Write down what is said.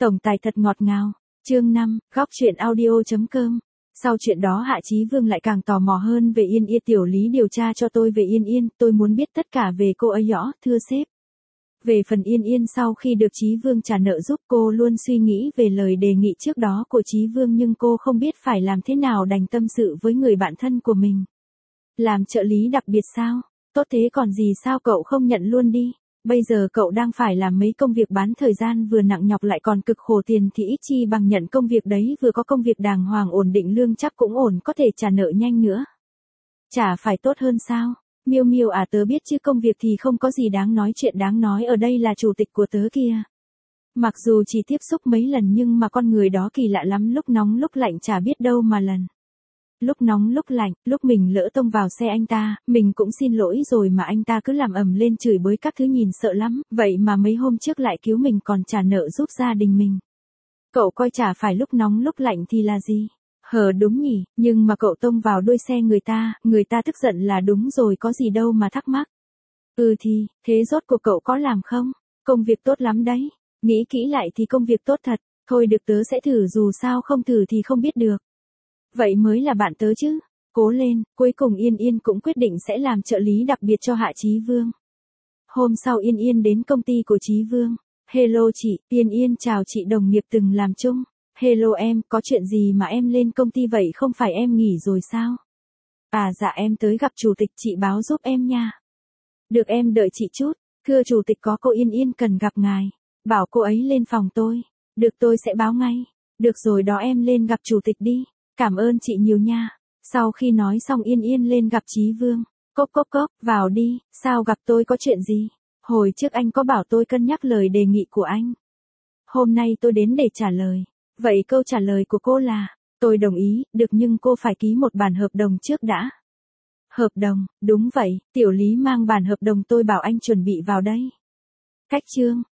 Tổng tài thật ngọt ngào. Chương 5, góc truyện audio.com. Sau chuyện đó Hạ Chí Vương lại càng tò mò hơn về Yên Yên. Tiểu Lý điều tra cho tôi về Yên Yên, tôi muốn biết tất cả về cô ấy rõ, thưa sếp. Về phần Yên Yên, sau khi được Chí Vương trả nợ giúp, cô luôn suy nghĩ về lời đề nghị trước đó của Chí Vương, nhưng cô không biết phải làm thế nào, đành tâm sự với người bạn thân của mình. Làm trợ lý đặc biệt sao? Tốt thế còn gì, sao cậu không nhận luôn đi? Bây giờ cậu đang phải làm mấy công việc bán thời gian, vừa nặng nhọc lại còn cực khổ, tiền thì ít chi bằng nhận công việc đấy, vừa có công việc đàng hoàng, ổn định, lương chắc cũng ổn, có thể trả nợ nhanh nữa. Chả phải tốt hơn sao? Miêu Miêu à, tớ biết chứ, công việc thì không có gì đáng nói, chuyện đáng nói ở đây là chủ tịch của tớ kia. Mặc dù chỉ tiếp xúc mấy lần nhưng mà con người đó kỳ lạ lắm, lúc nóng lúc lạnh chả biết đâu mà lần. Lúc nóng lúc lạnh, lúc mình lỡ tông vào xe anh ta, mình cũng xin lỗi rồi mà anh ta cứ làm ầm lên chửi bới các thứ, nhìn sợ lắm, vậy mà mấy hôm trước lại cứu mình, còn trả nợ giúp gia đình mình. Cậu coi chả phải lúc nóng lúc lạnh thì là gì? Đúng nhỉ, nhưng mà cậu tông vào đuôi xe người ta tức giận là đúng rồi, có gì đâu mà thắc mắc. Thì, thế rốt cuộc cậu có làm không? Công việc tốt lắm đấy. Nghĩ kỹ lại thì công việc tốt thật. Thôi được, tớ sẽ thử, dù sao không thử thì không biết được. Vậy mới là bạn tớ chứ. Cố lên. Cuối cùng Yên Yên cũng quyết định sẽ làm trợ lý đặc biệt cho Hạ Chí Vương. Hôm sau Yên Yên đến công ty của Chí Vương. Hello chị. Yên Yên chào chị, đồng nghiệp từng làm chung. Hello em, có chuyện gì mà em lên công ty vậy, không phải em nghỉ rồi sao? À dạ, em tới gặp chủ tịch, chị báo giúp em nha. Được, em đợi chị chút. Thưa chủ tịch, có cô Yên Yên cần gặp ngài. Bảo cô ấy lên phòng tôi. Được, tôi sẽ báo ngay. Được rồi đó, em lên gặp chủ tịch đi. Cảm ơn chị nhiều nha. Sau khi nói xong Yên Yên lên gặp Chí Vương. Cốc cốc cốc, vào đi. Sao, gặp tôi có chuyện gì? Hồi trước anh có bảo tôi cân nhắc lời đề nghị của anh. Hôm nay tôi đến để trả lời. Vậy câu trả lời của cô là, tôi đồng ý, được, nhưng cô phải ký một bản hợp đồng trước đã. Hợp đồng, đúng vậy, Tiểu Lý mang bản hợp đồng tôi bảo anh chuẩn bị vào đây. Cách chương.